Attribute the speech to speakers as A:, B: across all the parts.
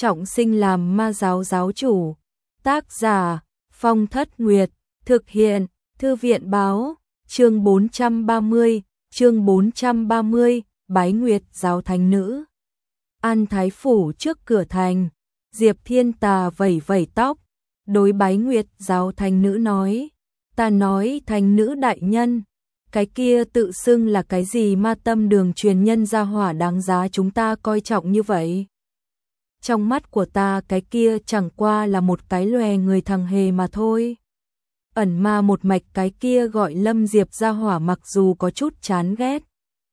A: trọng sinh làm ma giáo giáo chủ. Tác giả Phong Thất Nguyệt, thực hiện Thư viện báo, chương 430, Bái Nguyệt giáo thánh nữ. An Thái phủ trước cửa thành, Diệp Thiên Tà vẩy vẩy tóc, đối Bái Nguyệt giáo thánh nữ nói, ta nói thánh nữ đại nhân, cái kia tự xưng là cái gì ma tâm đường truyền nhân gia hỏa đáng giá chúng ta coi trọng như vậy. Trong mắt của ta cái kia chẳng qua là một cái lòe người thằng hề mà thôi. Ẩn ma một mạch cái kia gọi Lâm Diệp gia hỏa mặc dù có chút chán ghét.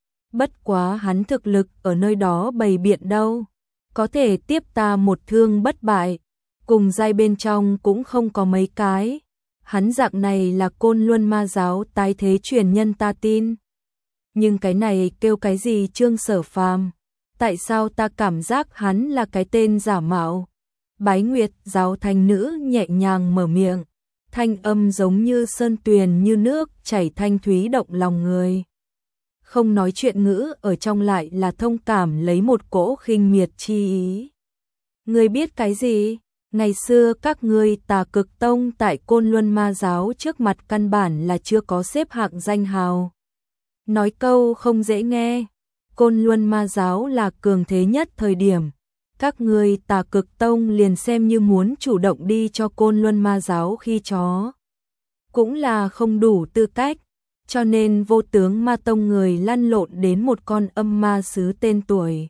A: Bất quá hắn thực lực ở nơi đó bày biện đâu. Có thể tiếp ta một thương bất bại. Cùng giai bên trong cũng không có mấy cái. Hắn dạng này là Côn Luân ma giáo tái thế truyền nhân ta tin. Nhưng cái này kêu cái gì Trương Sở Phàm? Tại sao ta cảm giác hắn là cái tên giả mạo? Bái Nguyệt giáo thánh nữ nhẹ nhàng mở miệng. Thanh âm giống như sơn tuyền như nước chảy thanh thúy động lòng người. Không nói chuyện ngữ ở trong lại là thông cảm lấy một cỗ khinh miệt chi ý. Ngươi biết cái gì? Ngày xưa các ngươi Tà Cực Tông tại Côn Luân ma giáo trước mặt căn bản là chưa có xếp hạng danh hào. Nói câu không dễ nghe, Côn Luân ma giáo là cường thế nhất thời điểm. Các ngươi Tà Cực Tông liền xem như muốn chủ động đi cho Côn Luân ma giáo khi chó. Cũng là không đủ tư cách, cho nên vô tướng ma tông người lăn lộn đến một con âm ma sứ tên tuổi.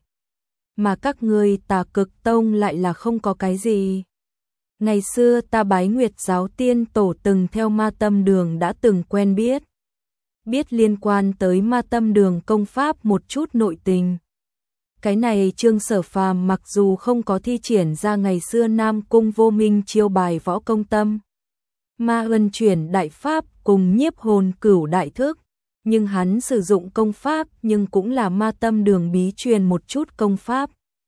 A: Mà các ngươi Tà Cực Tông lại là không có cái gì. Ngày xưa ta Bái Nguyệt giáo tiên tổ từng theo ma tâm đường đã từng quen biết. Biết liên quan tới ma tâm đường công pháp một chút nội tình. Cái này Trương Sở Phàm mặc dù không có thi triển ra ngày xưa Nam Cung Vô Minh chiêu bài võ công tâm. Ma ân chuyển đại pháp cùng nhiếp hồn cửu đại thức. Nhưng hắn sử dụng công pháp nhưng cũng là ma tâm đường bí truyền một chút công pháp.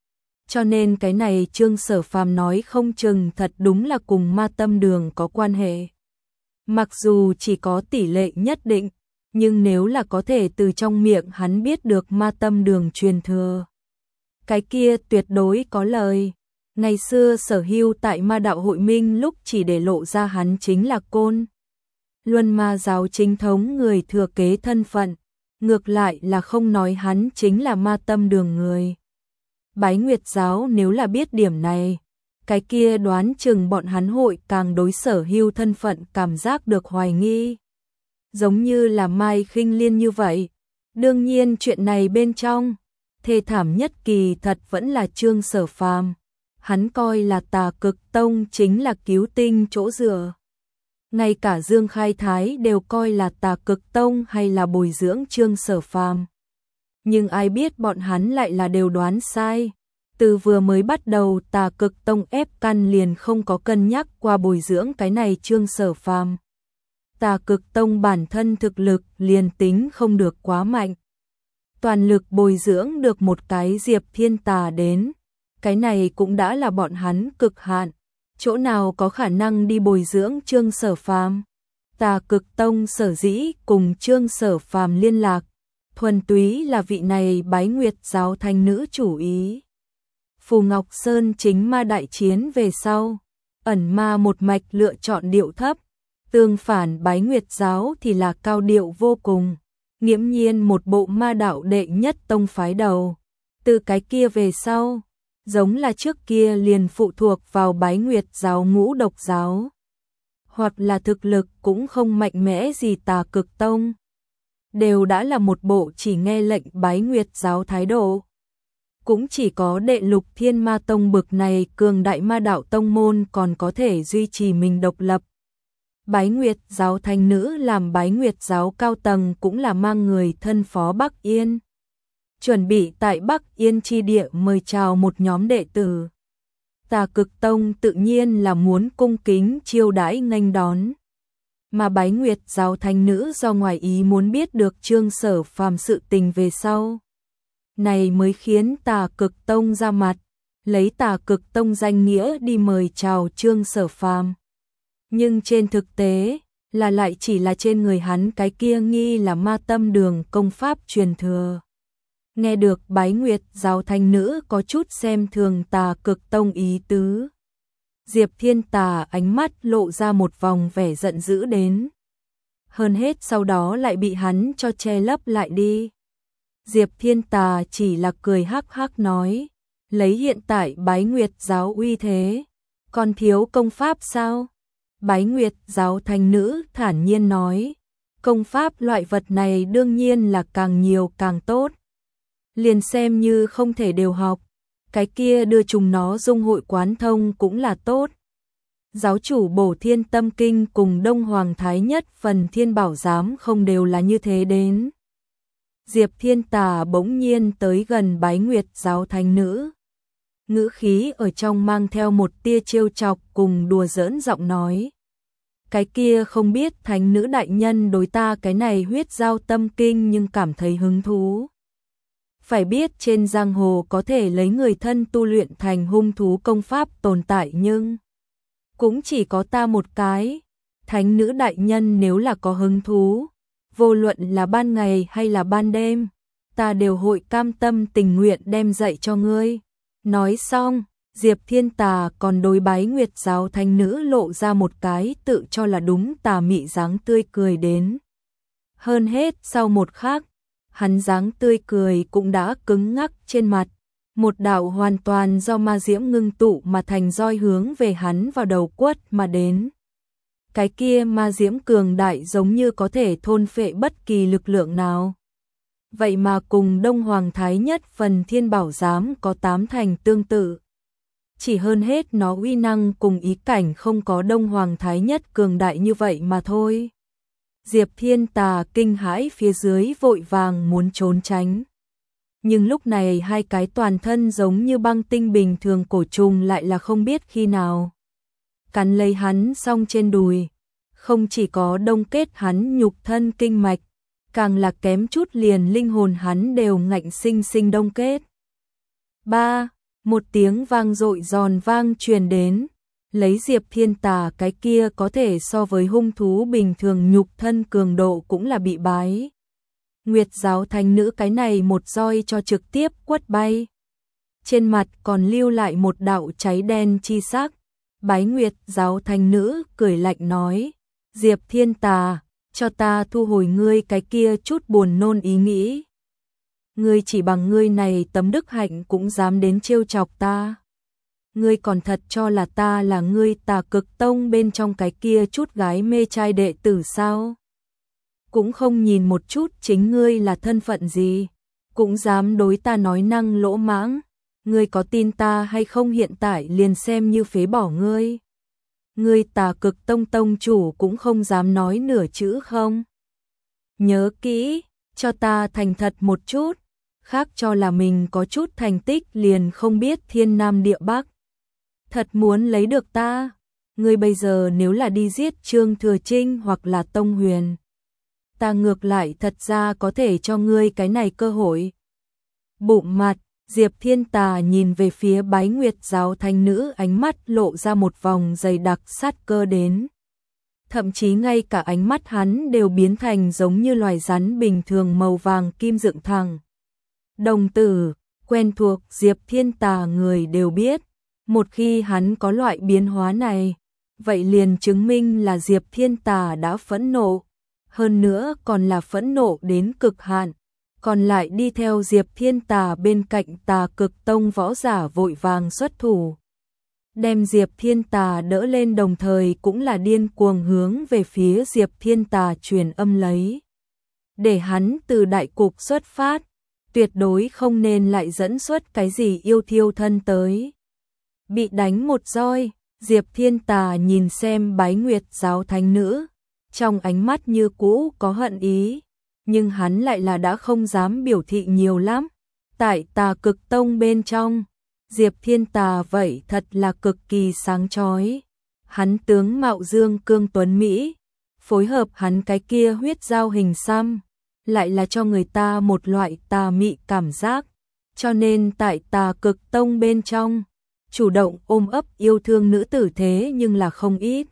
A: Cho nên cái này Trương Sở Phàm nói không chừng thật đúng là cùng ma tâm đường có quan hệ. Mặc dù chỉ có tỷ lệ nhất định, nhưng nếu là có thể từ trong miệng hắn biết được ma tâm đường truyền thừa. Cái kia tuyệt đối có lời. Ngày xưa Sở Hưu tại ma đạo hội minh lúc chỉ để lộ ra hắn chính là Côn Luân ma giáo chính thống người thừa kế thân phận. Ngược lại là không nói hắn chính là ma tâm đường người. Bái Nguyệt giáo nếu là biết điểm này, cái kia đoán chừng bọn hắn hội càng đối Sở Hưu thân phận cảm giác được hoài nghi. Giống như là Mai Khinh Liên như vậy. Đương nhiên chuyện này bên trong, thê thảm nhất kỳ thật vẫn là Trương Sở Phàm. Hắn coi là Tà Cực Tông chính là cứu tinh chỗ dựa. Ngay cả Dương Khai Thái đều coi là Tà Cực Tông hay là bồi dưỡng Trương Sở Phàm. Nhưng ai biết bọn hắn lại là đều đoán sai. Từ vừa mới bắt đầu Tà Cực Tông ép căn liền không có cân nhắc qua bồi dưỡng cái này Trương Sở Phàm. Tà Cực Tông bản thân thực lực liền tính không được quá mạnh. Toàn lực bồi dưỡng được một cái Diệp Thiên Tà đến. Cái này cũng đã là bọn hắn cực hạn. Chỗ nào có khả năng đi bồi dưỡng Trương Sở Phàm? Tà Cực Tông sở dĩ cùng Trương Sở Phàm liên lạc. Thuần túy là vị này Bái Nguyệt giáo thánh nữ chủ ý. Phù Ngọc Sơn chính ma đại chiến về sau. Ẩn ma một mạch lựa chọn điệu thấp. Tương phản Bái Nguyệt giáo thì là cao điệu vô cùng. Nghiễm nhiên một bộ ma đạo đệ nhất tông phái đầu. Từ cái kia về sau, giống là trước kia liền phụ thuộc vào Bái Nguyệt giáo ngũ độc giáo. Hoặc là thực lực cũng không mạnh mẽ gì Tà Cực Tông. Đều đã là một bộ chỉ nghe lệnh Bái Nguyệt giáo thái độ. Cũng chỉ có Đệ Lục Thiên Ma Tông bực này cường đại ma đạo tông môn còn có thể duy trì mình độc lập. Bái Nguyệt giáo thánh nữ làm Bái Nguyệt giáo cao tầng cũng là mang người thân phó Bắc Yên. Chuẩn bị tại Bắc Yên chi địa mời chào một nhóm đệ tử. Tà Cực Tông tự nhiên là muốn cung kính chiêu đãi nghênh đón. Mà Bái Nguyệt giáo thánh nữ do ngoài ý muốn biết được Trương Sở Phàm sự tình về sau. Này mới khiến Tà Cực Tông ra mặt, lấy Tà Cực Tông danh nghĩa đi mời chào Trương Sở Phàm. Nhưng trên thực tế, là lại chỉ là trên người hắn cái kia nghi là ma tâm đường công pháp truyền thừa. Nghe được Bái Nguyệt Giáo Thánh Nữ có chút xem thường Tà Cực Tông ý tứ. Diệp Thiên Tà ánh mắt lộ ra một vòng vẻ giận dữ đến. Hơn hết sau đó lại bị hắn cho che lấp lại đi. Diệp Thiên Tà chỉ là cười hắc hắc nói, lấy hiện tại Bái Nguyệt Giáo uy thế, còn thiếu công pháp sao? Bái Nguyệt Giáo Thánh Nữ thản nhiên nói, công pháp loại vật này đương nhiên là càng nhiều càng tốt. Liền xem như không thể đều học, cái kia đưa chúng nó dung hội quán thông cũng là tốt. Giáo chủ Bổ Thiên Tâm Kinh cùng Đông Hoàng Thái Nhất phần Thiên Bảo Giám không đều là như thế đến. Diệp Thiên Tà bỗng nhiên tới gần Bái Nguyệt Giáo Thánh Nữ. Ngữ khí ở trong mang theo một tia trêu chọc cùng đùa giỡn giọng nói. Cái kia không biết Thánh Nữ đại nhân đối ta cái này huyết giao tâm kinh nhưng cảm thấy hứng thú. Phải biết trên giang hồ có thể lấy người thân tu luyện thành hung thú công pháp tồn tại nhưng cũng chỉ có ta một cái. Thánh Nữ đại nhân nếu là có hứng thú, vô luận là ban ngày hay là ban đêm, ta đều hội cam tâm tình nguyện đem dạy cho ngươi. Nói xong, Diệp Thiên Tà còn đối Bái Nguyệt Giáo Thánh Nữ lộ ra một cái tự cho là đúng tà mị dáng tươi cười đến. Hơn hết sau một khắc, hắn dáng tươi cười cũng đã cứng ngắc trên mặt. Một đạo hoàn toàn do ma diễm ngưng tụ mà thành roi hướng về hắn vào đầu quất mà đến. Cái kia ma diễm cường đại giống như có thể thôn phệ bất kỳ lực lượng nào. Vậy mà cùng Đông Hoàng Thái Nhất phần Thiên Bảo Giám có 8 thành tương tự. Chỉ hơn hết nó uy năng cùng ý cảnh không có Đông Hoàng Thái Nhất cường đại như vậy mà thôi. Diệp Thiên Tà kinh hãi phía dưới vội vàng muốn trốn tránh. Nhưng lúc này hai cái toàn thân giống như băng tinh bình thường cổ trùng lại là không biết khi nào cắn lấy hắn xong trên đùi. Không chỉ có đông kết hắn nhục thân kinh mạch, càng là kém chút liền linh hồn hắn đều ngạnh sinh sinh đông kết. Một tiếng vang dội giòn vang truyền đến, lấy Diệp Thiên Tà cái kia có thể so với hung thú bình thường nhục thân cường độ cũng là bị Bái Nguyệt Giáo Thánh Nữ cái này một roi cho trực tiếp quất bay. Trên mặt còn lưu lại một đạo cháy đen chi sắc. Bái Nguyệt Giáo Thánh Nữ cười lạnh nói, Diệp Thiên Tà, cho ta thu hồi ngươi cái kia chút buồn nôn ý nghĩ. Ngươi chỉ bằng ngươi này tấm đức hạnh cũng dám đến trêu chọc ta. Ngươi còn thật cho là ta là ngươi Tà Cực Tông bên trong cái kia chút gái mê trai đệ tử sao? Cũng không nhìn một chút chính ngươi là thân phận gì, cũng dám đối ta nói năng lỗ mãng. Ngươi có tin ta hay không hiện tại liền xem như phế bỏ ngươi. Ngươi Tà Cực Tông tông chủ cũng không dám nói nửa chữ không? Nhớ kỹ, cho ta thành thật một chút, khác cho là mình có chút thành tích liền không biết thiên nam địa bắc. Thật muốn lấy được ta, ngươi bây giờ nếu là đi giết Trương Thừa Trinh hoặc là Tông Huyền, ta ngược lại thật ra có thể cho ngươi cái này cơ hội. Bụng mặt, Diệp Thiên Tà nhìn về phía Bái Nguyệt Giáo Thánh Nữ, ánh mắt lộ ra một vòng dày đặc sát cơ đến. Thậm chí ngay cả ánh mắt hắn đều biến thành giống như loài rắn bình thường màu vàng kim dựng thẳng. Đồng tử, quen thuộc Diệp Thiên Tà người đều biết, một khi hắn có loại biến hóa này, vậy liền chứng minh là Diệp Thiên Tà đã phẫn nộ, hơn nữa còn là phẫn nộ đến cực hạn. Còn lại đi theo Diệp Thiên Tà bên cạnh Tà Cực Tông võ giả vội vàng xuất thủ, đem Diệp Thiên Tà đỡ lên, đồng thời cũng là điên cuồng hướng về phía Diệp Thiên Tà truyền âm lấy. Để hắn từ đại cục xuất phát, tuyệt đối không nên lại dẫn xuất cái gì yêu thiêu thân tới. Bị đánh một roi, Diệp Thiên Tà nhìn xem Bái Nguyệt Giáo Thánh Nữ, trong ánh mắt như cũ có hận ý, nhưng hắn lại là đã không dám biểu thị nhiều lắm. Tại Tà Cực Tông bên trong, Diệp Thiên Tà vậy thật là cực kỳ sáng chói. Hắn tướng mạo dương cương tuấn Mỹ, phối hợp hắn cái kia huyết giao hình xăm, lại là cho người ta một loại tà mị cảm giác. Cho nên tại Tà Cực Tông bên trong, chủ động ôm ấp yêu thương nữ tử thế nhưng là không ít.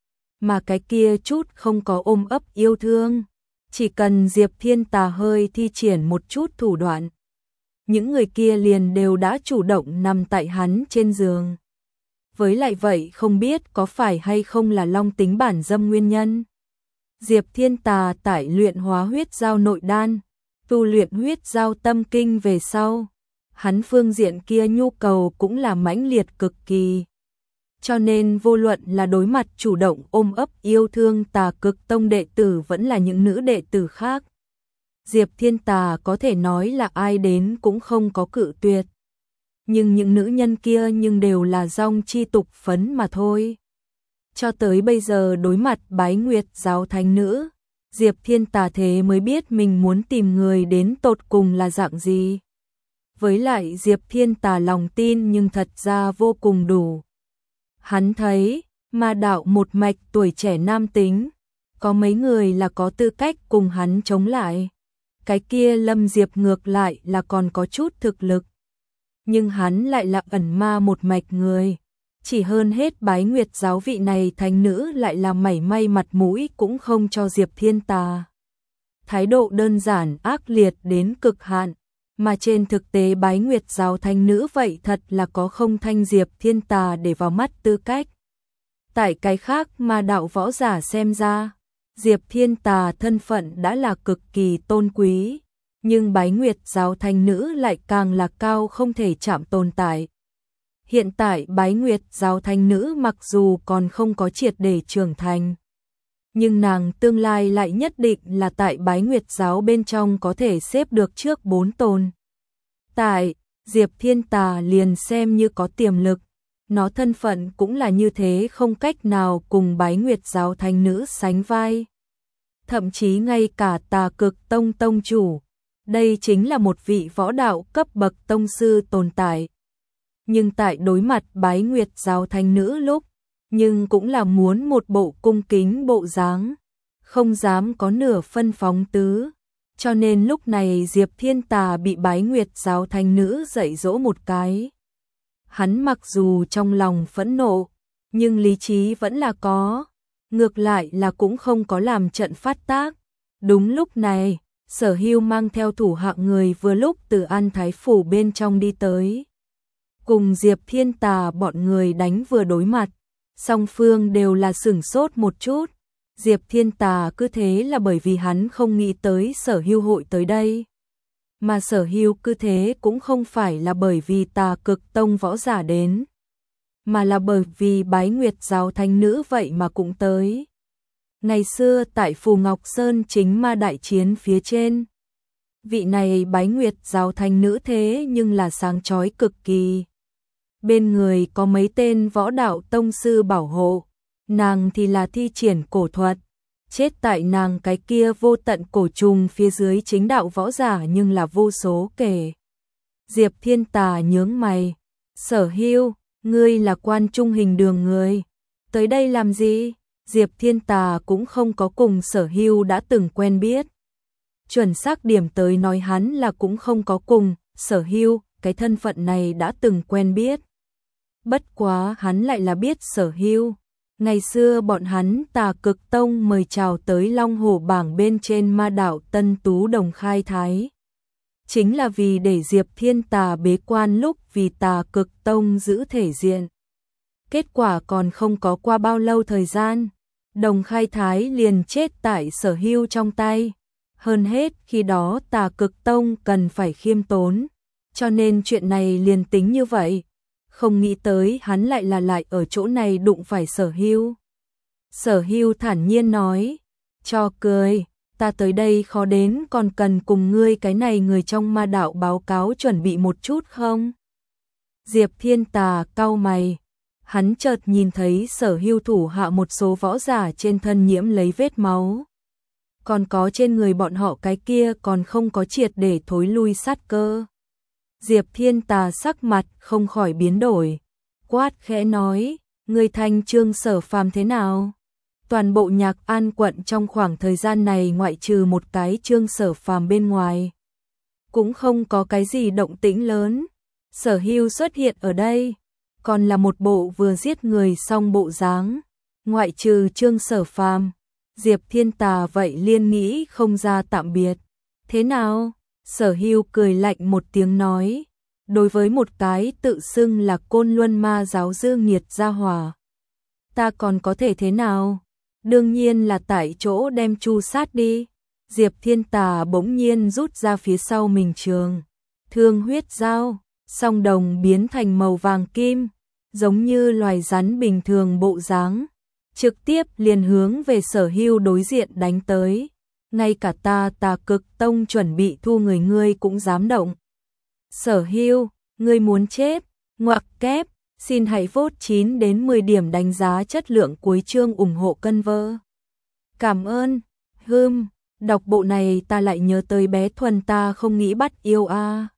A: Mà cái kia chút không có ôm ấp yêu thương, chỉ cần Diệp Thiên Tà hơi thi triển một chút thủ đoạn, những người kia liền đều đã chủ động nằm tại hắn trên giường. Với lại vậy không biết có phải hay không là long tính bản dâm nguyên nhân. Diệp Thiên Tà tại luyện hóa huyết giao nội đan, tu luyện huyết giao tâm kinh về sau, hắn phương diện kia nhu cầu cũng là mãnh liệt cực kỳ. Cho nên vô luận là đối mặt chủ động ôm ấp yêu thương Tà Cực Tông đệ tử vẫn là những nữ đệ tử khác, Diệp Thiên Tà có thể nói là ai đến cũng không có cự tuyệt. Nhưng những nữ nhân kia nhưng đều là dong chi tục phấn mà thôi. Cho tới bây giờ đối mặt Bái Nguyệt giáo thánh nữ, Diệp Thiên Tà thế mới biết mình muốn tìm người đến tột cùng là dạng gì. Với lại Diệp Thiên Tà lòng tin nhưng thật ra vô cùng đủ. Hắn thấy, ma đạo một mạch tuổi trẻ nam tính, có mấy người là có tư cách cùng hắn chống lại. Cái kia Lâm Diệp ngược lại là còn có chút thực lực. Nhưng hắn lại là ẩn ma một mạch người. Chỉ hơn hết Bái Nguyệt giáo vị này thánh nữ lại là mảy may mặt mũi cũng không cho Diệp Thiên Tà. Thái độ đơn giản ác liệt đến cực hạn. Mà trên thực tế Bái Nguyệt giáo thánh nữ vậy thật là có không thanh Diệp Thiên Tà để vào mắt tư cách. Tại cái khác mà đạo võ giả xem ra, Diệp Thiên Tà thân phận đã là cực kỳ tôn quý, nhưng Bái Nguyệt giáo thánh nữ lại càng là cao không thể chạm tồn tại. Hiện tại Bái Nguyệt giáo thánh nữ mặc dù còn không có triệt để trưởng thành, nhưng nàng tương lai lại nhất định là tại Bái Nguyệt giáo bên trong có thể xếp được trước 4 tồn. Tại Diệp Thiên Tà liền xem như có tiềm lực, nó thân phận cũng là như thế không cách nào cùng Bái Nguyệt giáo thánh nữ sánh vai. Thậm chí ngay cả Tà Cực Tông tông chủ, đây chính là một vị võ đạo cấp bậc tông sư tồn tại. Nhưng tại đối mặt Bái Nguyệt giáo thánh nữ lúc, nhưng cũng là muốn một bộ cung kính bộ dáng, không dám có nửa phân phóng tứ. Cho nên lúc này Diệp Thiên Tà bị Bái Nguyệt giáo thánh nữ dạy dỗ một cái. Hắn mặc dù trong lòng phẫn nộ, nhưng lý trí vẫn là có, ngược lại là cũng không có làm trận phát tác. Đúng lúc này, Sở Hưu mang theo thủ hạ người vừa lúc từ An Thái phủ bên trong đi tới. Cùng Diệp Thiên Tà bọn người đánh vừa đối mặt, song phương đều là sửng sốt một chút. Diệp Thiên Tà cứ thế là bởi vì hắn không nghĩ tới Sở Hưu hội tới đây. Mà Sở Hưu cứ thế cũng không phải là bởi vì Tà Cực Tông võ giả đến, mà là bởi vì Bái Nguyệt giáo thánh nữ vậy mà cũng tới. Ngày xưa tại Phù Ngọc Sơn chính ma đại chiến phía trên, vị này Bái Nguyệt giáo thánh nữ thế nhưng là sáng chói cực kỳ. Bên người có mấy tên võ đạo tông sư bảo hộ, nàng thì là thi triển cổ thuật, chết tại nàng cái kia vô tận cổ trùng phía dưới chính đạo võ giả nhưng là vô số kể. Diệp Thiên Tà nhướng mày, Sở Hưu, ngươi là Quan Trung Hình Đường người, tới đây làm gì? Diệp Thiên Tà cũng không có cùng Sở Hưu đã từng quen biết. Chuẩn xác điểm tới nói hắn là cũng không có cùng Sở Hưu cái thân phận này đã từng quen biết. Bất quá hắn lại là biết Sở Hưu. Ngày xưa bọn hắn Tà Cực Tông mời chào tới Long Hổ bảng bên trên ma đạo Tân Tú Đồng khai thái. Chính là vì để Diệp Thiên Tà bế quan lúc vì Tà Cực Tông giữ thể diện. Kết quả còn không có qua bao lâu thời gian, Đồng khai thái liền chết tại Sở Hưu trong tay. Hơn hết khi đó Tà Cực Tông cần phải khiêm tốn, cho nên chuyện này liền tính như vậy. Không nghĩ tới hắn lại ở chỗ này đụng phải Sở Hưu. Sở Hưu thản nhiên nói, cho cười, ta tới đây khó đến còn cần cùng ngươi cái này người trong ma đạo báo cáo chuẩn bị một chút không? Diệp Thiên Tà cau mày, hắn chợt nhìn thấy Sở Hưu thủ hạ một số võ giả trên thân nhiễm lấy vết máu. Còn có trên người bọn họ cái kia còn không có triệt để thối lui sát cơ. Diệp Thiên Tà sắc mặt không khỏi biến đổi, quát khẽ nói, người Thanh Trương Sở Phàm thế nào? Toàn bộ Nhạc An quận trong khoảng thời gian này ngoại trừ một cái Trương Sở Phàm bên ngoài, cũng không có cái gì động tĩnh lớn. Sở Hưu xuất hiện ở đây, còn là một bộ vừa giết người xong bộ dáng, ngoại trừ Trương Sở Phàm, Diệp Thiên Tà vậy liên nghĩ không ra tạm biệt. Thế nào? Sở Hưu cười lạnh một tiếng nói, đối với một cái tự xưng là Côn Luân Ma giáo dương nghiệt gia hỏa, ta còn có thể thế nào? Đương nhiên là tại chỗ đem chu sát đi. Diệp Thiên Tà bỗng nhiên rút ra phía sau mình trường thương huyết dao, song đồng biến thành màu vàng kim, giống như loài rắn bình thường bộ dáng, trực tiếp liền hướng về Sở Hưu đối diện đánh tới. Ngay cả ta Tà Cực Tông chuẩn bị thu người ngươi cũng dám động. Sở Hưu, ngươi muốn chết, ngoặc kép, xin hãy vote 9 đến 10 điểm đánh giá chất lượng cuối chương ủng hộ cân vơ. Cảm ơn, đọc bộ này ta lại nhớ tới bé Thuần ta không nghĩ bắt yêu a.